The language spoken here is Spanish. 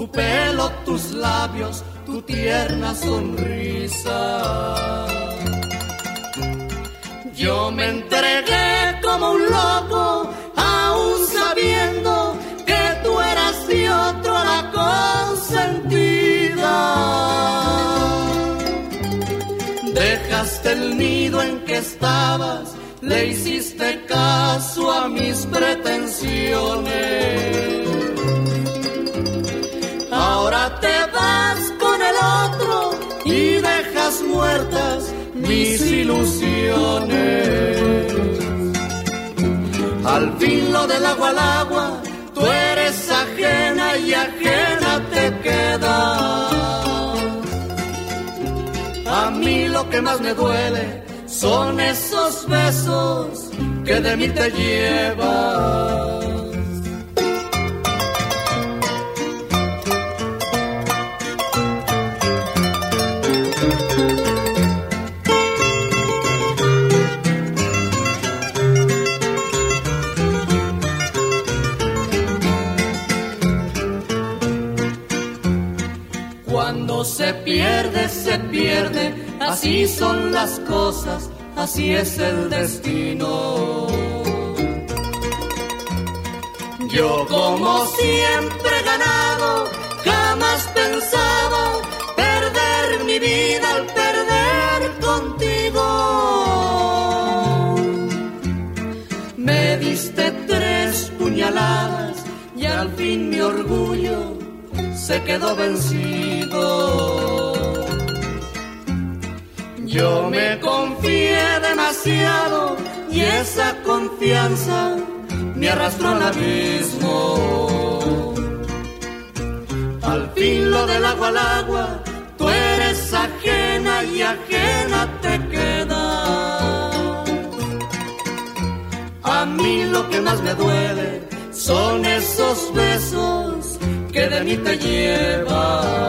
tu pelo, tus labios, tu tierna sonrisa. Yo me entregué como un loco, aún sabiendo que tú eras de otro la consentida. Dejaste el nido en que estabas, le hiciste caso a mis pretensiones. Ahora te vas con el otro y dejas muertas mis ilusiones. Al fin lo del agua al agua, tú eres ajena y ajena te quedas. A mí lo que más me duele son esos besos que de mí te llevas. Cuando se pierde, así son las cosas, así es el destino. Yo como siempre he ganado, jamás pensaba perder mi vida al perder contigo. Me diste 3 puñaladas y al fin mi orgullo se quedó vencido. Yo me confié demasiado y esa confianza me arrastró al abismo. Al fin lo del agua al agua, tú eres ajena y ajena te quedas. A mí lo que más me duele son esos besos que de mí te llevas.